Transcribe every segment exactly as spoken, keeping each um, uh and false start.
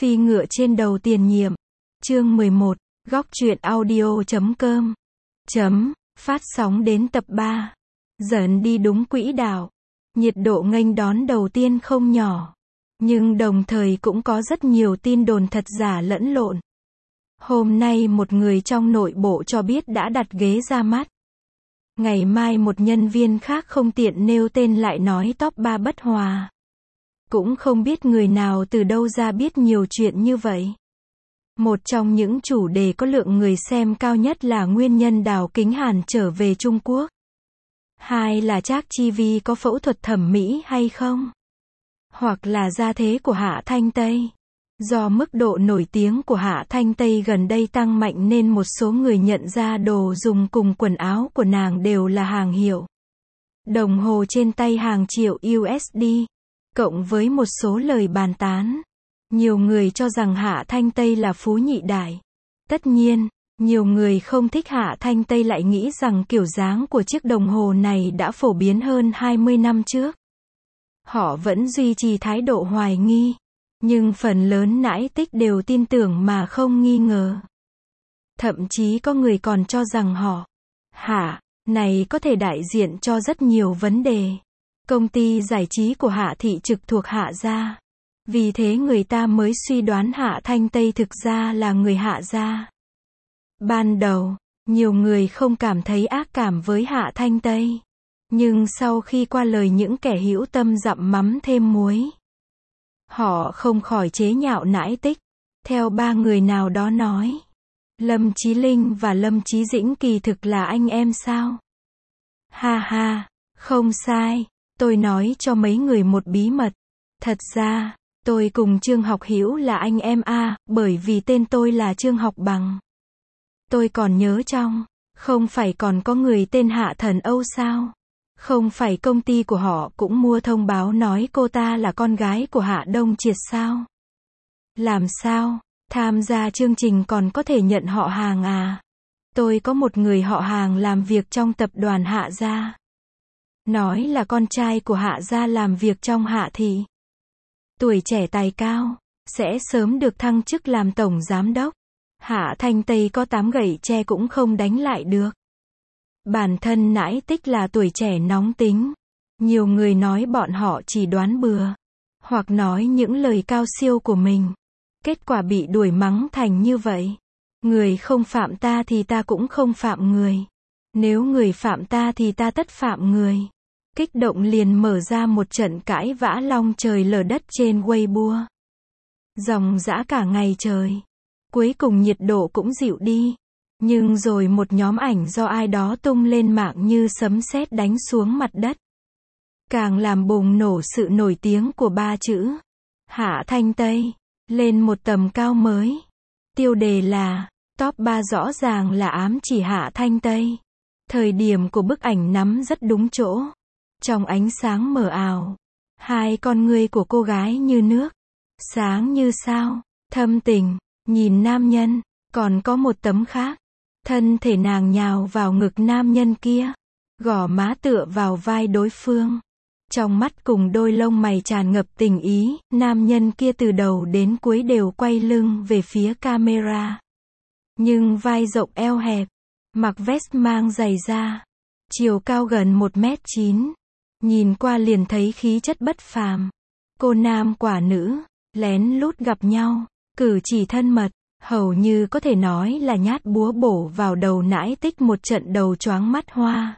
Phi ngựa trên đầu tiền nhiệm. Chương mười một, góc truyện audio chấm com. Chấm, phát sóng đến tập ba. Dần đi đúng quỹ đạo. Nhiệt độ nghênh đón đầu tiên không nhỏ. Nhưng đồng thời cũng có rất nhiều tin đồn thật giả lẫn lộn. Hôm nay một người trong nội bộ cho biết đã đặt ghế ra mắt. Ngày mai một nhân viên khác không tiện nêu tên lại nói top ba bất hòa. Cũng không biết người nào từ đâu ra biết nhiều chuyện như vậy. Một trong những chủ đề có lượng người xem cao nhất là nguyên nhân Đào Kính Hàn trở về Trung Quốc. Hai là Trác Chi Vi có phẫu thuật thẩm mỹ hay không? Hoặc là gia thế của Hạ Thanh Tây. Do mức độ nổi tiếng của Hạ Thanh Tây gần đây tăng mạnh nên một số người nhận ra đồ dùng cùng quần áo của nàng đều là hàng hiệu. Đồng hồ trên tay hàng triệu u ét đê. Cộng với một số lời bàn tán. Nhiều người cho rằng Hạ Thanh Tây là phú nhị đại. Tất nhiên, nhiều người không thích Hạ Thanh Tây lại nghĩ rằng kiểu dáng của chiếc đồng hồ này đã phổ biến hơn hai mươi năm trước. Họ vẫn duy trì thái độ hoài nghi. Nhưng phần lớn nãi tích đều tin tưởng mà không nghi ngờ. Thậm chí có người còn cho rằng họ, Hạ, này có thể đại diện cho rất nhiều vấn đề. Công ty giải trí của Hạ thị trực thuộc Hạ gia. Vì thế người ta mới suy đoán Hạ Thanh Tây thực ra là người Hạ gia. Ban đầu, nhiều người không cảm thấy ác cảm với Hạ Thanh Tây. Nhưng sau khi qua lời những kẻ hữu tâm dặm mắm thêm muối, họ không khỏi chế nhạo nãi tích. Theo ba người nào đó nói, Lâm Chí Linh và Lâm Chí Dĩnh kỳ thực là anh em sao? Ha ha, không sai. Tôi nói cho mấy người một bí mật. Thật ra, tôi cùng Trương Học Hữu là anh em a, bởi vì tên tôi là Trương Học Bằng. Tôi còn nhớ trong, không phải còn có người tên Hạ Thần Âu sao? Không phải công ty của họ cũng mua thông báo nói cô ta là con gái của Hạ Đông Triệt sao? Làm sao? Tham gia chương trình còn có thể nhận họ hàng à? Tôi có một người họ hàng làm việc trong tập đoàn Hạ gia. Nói là con trai của Hạ gia làm việc trong Hạ thị. Tuổi trẻ tài cao, sẽ sớm được thăng chức làm tổng giám đốc. Hạ Thanh Tây có tám gậy tre cũng không đánh lại được. Bản thân nãi tích là tuổi trẻ nóng tính. Nhiều người nói bọn họ chỉ đoán bừa. Hoặc nói những lời cao siêu của mình. Kết quả bị đuổi mắng thành như vậy. Người không phạm ta thì ta cũng không phạm người. Nếu người phạm ta thì ta tất phạm người. Kích động liền mở ra một trận cãi vã long trời lở đất trên Weibo. Dòng dã cả ngày trời. Cuối cùng nhiệt độ cũng dịu đi. Nhưng rồi một nhóm ảnh do ai đó tung lên mạng như sấm sét đánh xuống mặt đất. Càng làm bùng nổ sự nổi tiếng của ba chữ Hạ Thanh Tây lên một tầm cao mới. Tiêu đề là top ba rõ ràng là ám chỉ Hạ Thanh Tây. Thời điểm của bức ảnh nắm rất đúng chỗ. Trong ánh sáng mờ ảo, hai con ngươi của cô gái như nước, sáng như sao, thâm tình, nhìn nam nhân. Còn có một tấm khác, thân thể nàng nhào vào ngực nam nhân kia, gò má tựa vào vai đối phương. Trong mắt cùng đôi lông mày tràn ngập tình ý, nam nhân kia từ đầu đến cuối đều quay lưng về phía camera. Nhưng vai rộng eo hẹp, mặc vest mang giày da, chiều cao gần một mét chín. Nhìn qua liền thấy khí chất bất phàm. Cô nam quả nữ, lén lút gặp nhau, cử chỉ thân mật, hầu như có thể nói là nhát búa bổ vào đầu nãi tích một trận đầu choáng mắt hoa.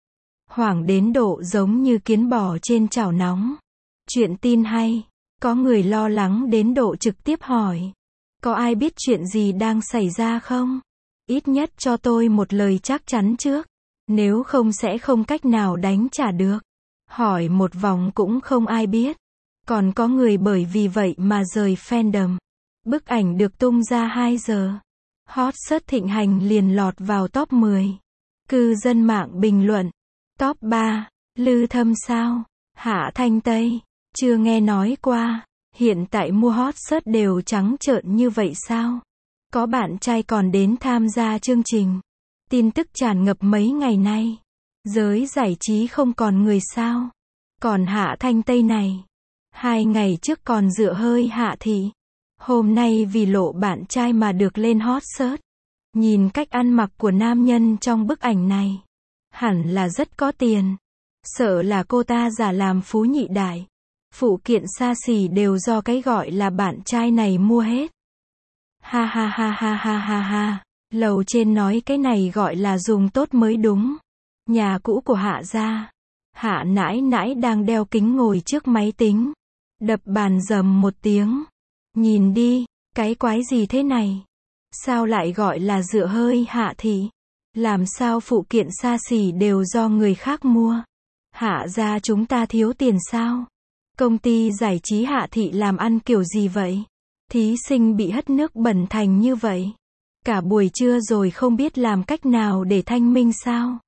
Hoảng đến độ giống như kiến bò trên chảo nóng. Chuyện tin hay, có người lo lắng đến độ trực tiếp hỏi. Có ai biết chuyện gì đang xảy ra không? Ít nhất cho tôi một lời chắc chắn trước. Nếu không sẽ không cách nào đánh trả được. Hỏi một vòng cũng không ai biết. Còn có người bởi vì vậy mà rời fandom. Bức ảnh được tung ra hai giờ. Hot search thịnh hành liền lọt vào top mười. Cư dân mạng bình luận. Top ba, Lư Thâm sao? Hạ Thanh Tây, chưa nghe nói qua. Hiện tại mua hot search đều trắng trợn như vậy sao? Có bạn trai còn đến tham gia chương trình. Tin tức tràn ngập mấy ngày nay. Giới giải trí không còn người sao? Còn Hạ Thanh Tây này, hai ngày trước còn dựa hơi Hạ thị. Hôm nay vì lộ bạn trai mà được lên hot search. Nhìn cách ăn mặc của nam nhân trong bức ảnh này. Hẳn là rất có tiền. Sợ là cô ta giả làm phú nhị đại. Phụ kiện xa xỉ đều do cái gọi là bạn trai này mua hết. Ha ha ha ha ha ha ha. Lầu trên nói cái này gọi là dùng tốt mới đúng. Nhà cũ của Hạ gia. Hạ nãi nãi đang đeo kính ngồi trước máy tính. Đập bàn rầm một tiếng. Nhìn đi, cái quái gì thế này? Sao lại gọi là dựa hơi Hạ thị? Làm sao phụ kiện xa xỉ đều do người khác mua? Hạ gia chúng ta thiếu tiền sao? Công ty giải trí Hạ thị làm ăn kiểu gì vậy? Thí sinh bị hất nước bẩn thành như vậy. Cả buổi trưa rồi không biết làm cách nào để thanh minh sao?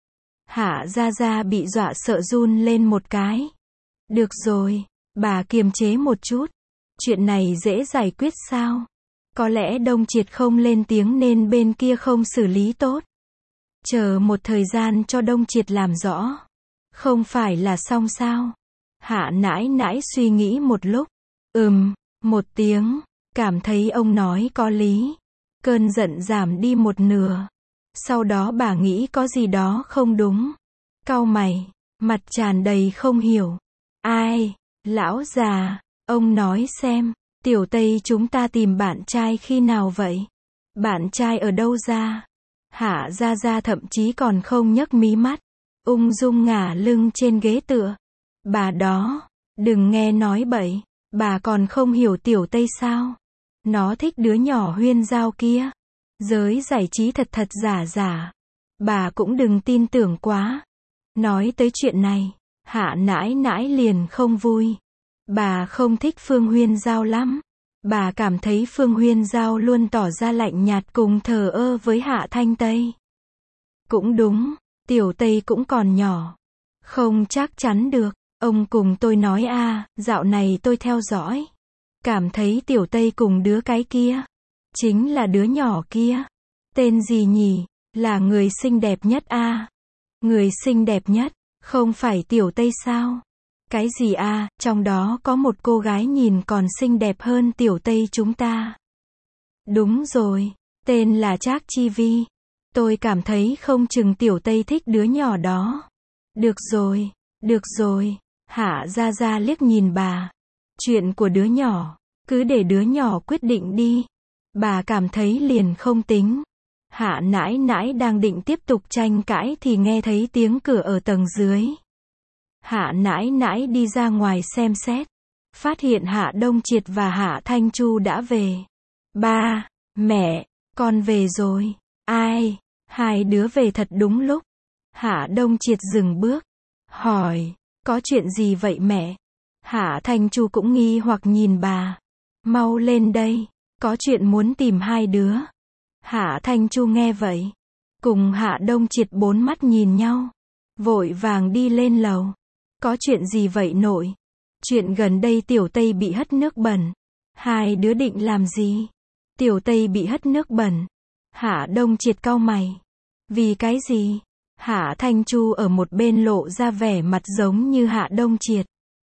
Hạ gia gia bị dọa sợ run lên một cái. Được rồi, bà kiềm chế một chút. Chuyện này dễ giải quyết sao? Có lẽ Đông Triệt không lên tiếng nên bên kia không xử lý tốt. Chờ một thời gian cho Đông Triệt làm rõ. Không phải là xong sao? Hạ nãi nãi suy nghĩ một lúc. Ừm, một tiếng. Cảm thấy ông nói có lý. Cơn giận giảm đi một nửa. Sau đó bà nghĩ có gì đó không đúng. Cau mày, mặt tràn đầy không hiểu. Ai? Lão già, ông nói xem, Tiểu Tây chúng ta tìm bạn trai khi nào vậy? Bạn trai ở đâu ra? Hạ gia gia thậm chí còn không nhấc mí mắt. Ung dung ngả lưng trên ghế tựa. Bà đó, đừng nghe nói bậy. Bà còn không hiểu Tiểu Tây sao? Nó thích đứa nhỏ Huyên Giao kia. Giới giải trí thật thật giả giả. Bà cũng đừng tin tưởng quá. Nói tới chuyện này, Hạ nãi nãi liền không vui. Bà không thích Phương Huyên Giao lắm. Bà cảm thấy Phương Huyên Giao luôn tỏ ra lạnh nhạt cùng thờ ơ với Hạ Thanh Tây. Cũng đúng, Tiểu Tây cũng còn nhỏ. Không chắc chắn được. Ông cùng tôi nói a, à, dạo này tôi theo dõi. Cảm thấy Tiểu Tây cùng đứa cái kia. Chính là đứa nhỏ kia. Tên gì nhỉ? Là người xinh đẹp nhất a. À? Người xinh đẹp nhất, không phải Tiểu Tây sao? Cái gì a, à? Trong đó có một cô gái nhìn còn xinh đẹp hơn Tiểu Tây chúng ta. Đúng rồi, tên là Trác Chi Vi. Tôi cảm thấy không chừng Tiểu Tây thích đứa nhỏ đó. Được rồi, được rồi. Hạ gia gia liếc nhìn bà. Chuyện của đứa nhỏ, cứ để đứa nhỏ quyết định đi. Bà cảm thấy liền không tính. Hạ nãi nãi đang định tiếp tục tranh cãi thì nghe thấy tiếng cửa ở tầng dưới. Hạ nãi nãi đi ra ngoài xem xét. Phát hiện Hạ Đông Triệt và Hạ Thanh Chu đã về. Ba, mẹ, con về rồi. Ai? Hai đứa về thật đúng lúc. Hạ Đông Triệt dừng bước. Hỏi, có chuyện gì vậy mẹ? Hạ Thanh Chu cũng nghi hoặc nhìn bà. Mau lên đây, có chuyện muốn tìm hai đứa. Hạ Thanh Chu nghe vậy. Cùng Hạ Đông Triệt bốn mắt nhìn nhau. Vội vàng đi lên lầu. Có chuyện gì vậy nội? Chuyện gần đây Tiểu Tây bị hất nước bẩn. Hai đứa định làm gì? Tiểu Tây bị hất nước bẩn. Hạ Đông Triệt cau mày. Vì cái gì? Hạ Thanh Chu ở một bên lộ ra vẻ mặt giống như Hạ Đông Triệt.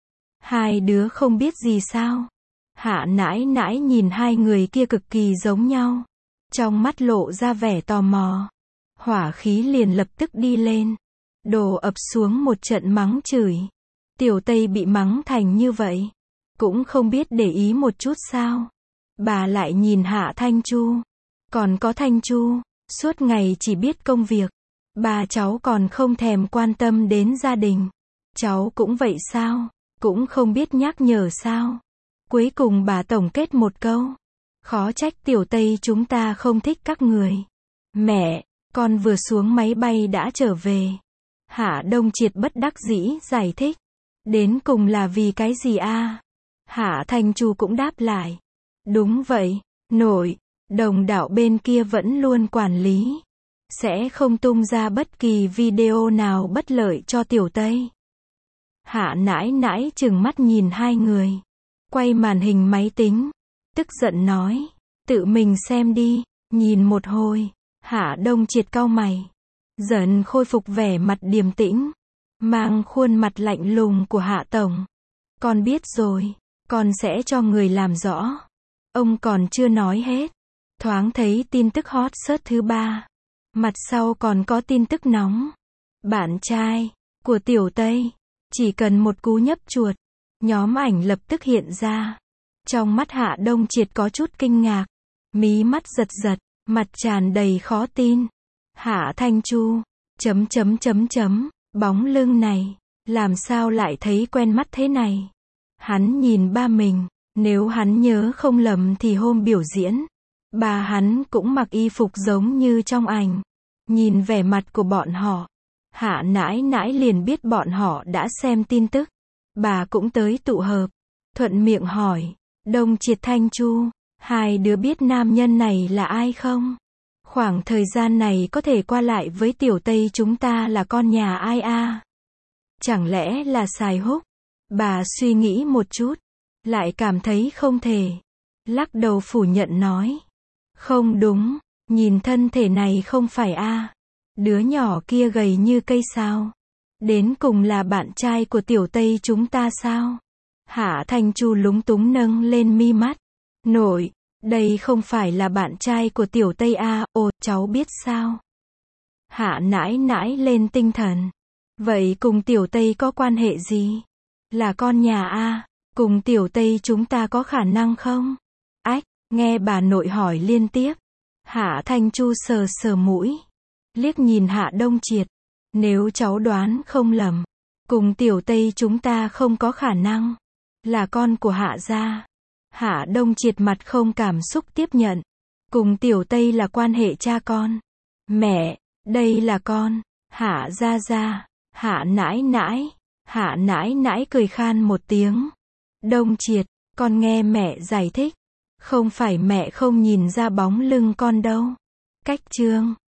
Hai đứa không biết gì sao? Hạ nãi nãi nhìn hai người kia cực kỳ giống nhau. Trong mắt lộ ra vẻ tò mò. Hỏa khí liền lập tức đi lên. Đổ ập xuống một trận mắng chửi. Tiểu Tây bị mắng thành như vậy. Cũng không biết để ý một chút sao? Bà lại nhìn Hạ Thanh Chu. Còn có Thanh Chu, suốt ngày chỉ biết công việc. Bà cháu còn không thèm quan tâm đến gia đình. Cháu cũng vậy sao? Cũng không biết nhắc nhở sao? Cuối cùng bà tổng kết một câu. Khó trách Tiểu Tây chúng ta không thích các người. Mẹ, con vừa xuống máy bay đã trở về. Hạ Đông Triệt bất đắc dĩ giải thích. Đến cùng là vì cái gì a? À? Hạ Thanh Chu cũng đáp lại. Đúng vậy, nội, đồng đạo bên kia vẫn luôn quản lý. Sẽ không tung ra bất kỳ video nào bất lợi cho Tiểu Tây. Hạ nãi nãi trừng mắt nhìn hai người. Quay màn hình máy tính. Tức giận nói. Tự mình xem đi. Nhìn một hồi. Hạ Đông Triệt cau mày. Dần khôi phục vẻ mặt điềm tĩnh. Mang khuôn mặt lạnh lùng của Hạ Tổng. Con biết rồi. Con sẽ cho người làm rõ. Ông còn chưa nói hết. Thoáng thấy tin tức hot search thứ ba. Mặt sau còn có tin tức nóng. Bạn trai của Tiểu Tây. Chỉ cần một cú nhấp chuột. Nhóm ảnh lập tức hiện ra. Trong mắt Hạ Đông Triệt có chút kinh ngạc. Mí mắt giật giật. Mặt tràn đầy khó tin. Hạ Thanh Chu. Chấm chấm chấm chấm. Bóng lưng này. Làm sao lại thấy quen mắt thế này? Hắn nhìn ba mình. Nếu hắn nhớ không lầm thì hôm biểu diễn. Bà hắn cũng mặc y phục giống như trong ảnh. Nhìn vẻ mặt của bọn họ. Hạ nãi nãi liền biết bọn họ đã xem tin tức. Bà cũng tới tụ hợp. Thuận miệng hỏi. Đông Triệt Thanh Chu. Hai đứa biết nam nhân này là ai không? Khoảng thời gian này có thể qua lại với Tiểu Tây chúng ta là con nhà ai a? Chẳng lẽ là Sài Húc? Bà suy nghĩ một chút. Lại cảm thấy không thể. Lắc đầu phủ nhận nói. Không đúng. Nhìn thân thể này không phải a. Đứa nhỏ kia gầy như cây sao? Đến cùng là bạn trai của Tiểu Tây chúng ta sao? Hạ Thanh Chu lúng túng nâng lên mi mắt. Nội, đây không phải là bạn trai của Tiểu Tây a. Ồ, cháu biết sao? Hạ nãi nãi lên tinh thần. Vậy cùng Tiểu Tây có quan hệ gì? Là con nhà a. Cùng Tiểu Tây chúng ta có khả năng không? Ách, nghe bà nội hỏi liên tiếp. Hạ Thanh Chu sờ sờ mũi. Liếc nhìn Hạ Đông Triệt. Nếu cháu đoán không lầm. Cùng Tiểu Tây chúng ta không có khả năng. Là con của Hạ gia. Hạ Đông Triệt mặt không cảm xúc tiếp nhận. Cùng Tiểu Tây là quan hệ cha con. Mẹ, đây là con. Hạ gia gia. Hạ nãi nãi. Hạ nãi nãi cười khan một tiếng. Đông Triệt, con nghe mẹ giải thích. Không phải mẹ không nhìn ra bóng lưng con đâu. Cách chương